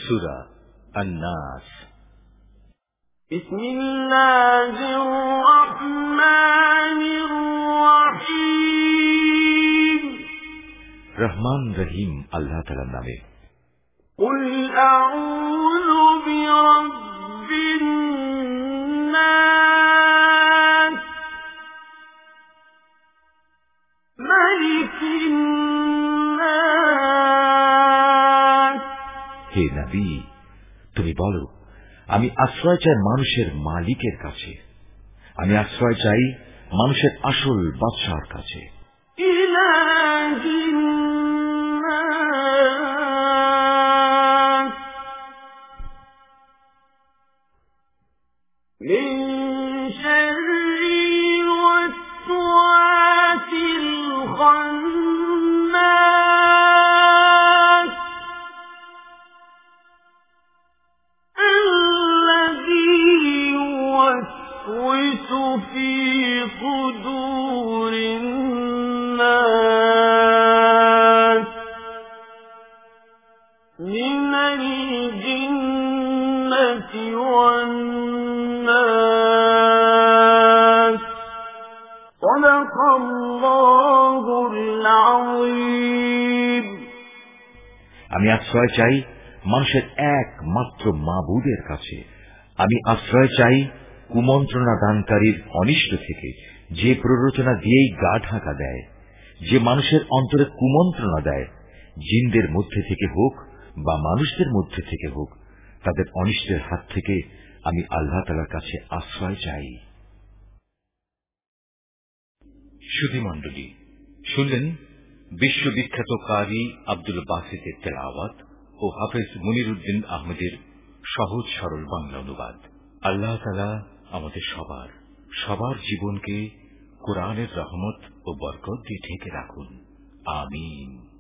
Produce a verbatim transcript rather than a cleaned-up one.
সূরা আন-নাস। বিসমিল্লাহির রহমানির রহিম। রহমান রহিম আল্লাহ তাআলার নামে। কুল আউযু বিরাব্বিন নাস মালিকিন নাস। হে নবী, তুমি বলো, আমি আশ্রয় চাই মানুষের মালিকের কাছে, আমি আশ্রয় চাই মানুষের আসল বাদশাহর কাছে। ইলাহিন নাস মিন শাররিল ওয়াসওয়াসিল খান্নাস الذي يوسوس في صدور الناس من الجنة والناس صدق الله العظيم। আমি আশ্রয় চাই মানুষের একমাত্র মাবুদের কাছে, আমি আশ্রয় চাই কুমন্ত্রণা দানকারীর অনিষ্ট থেকে, যে প্ররোচনা দিয়েই গা ঢাকা দেয়, যে মানুষের অন্তরে কুমন্ত্রণা দেয়, জিনদের মধ্যে থেকে হোক বা মানুষদের মধ্যে থেকে হোক, তাদের অনিষ্টের হাত থেকে আমি আল্লাহ তাআলার কাছে আশ্রয় চাই। সুধীমণ্ডলী, শুনলেন বিশ্ববিখ্যাত কারি আব্দুল বাসিতের তেলাওয়াত ও হাফেজ মুনিরউদ্দিন আহমেদের সহজ সরল বাংলা অনুবাদ। আল্লাহ তাআলা আমাদের সবার সবার জীবনকে কোরআনের রহমত ও বরকত দিয়ে ঢেকে রাখুন। আমিন।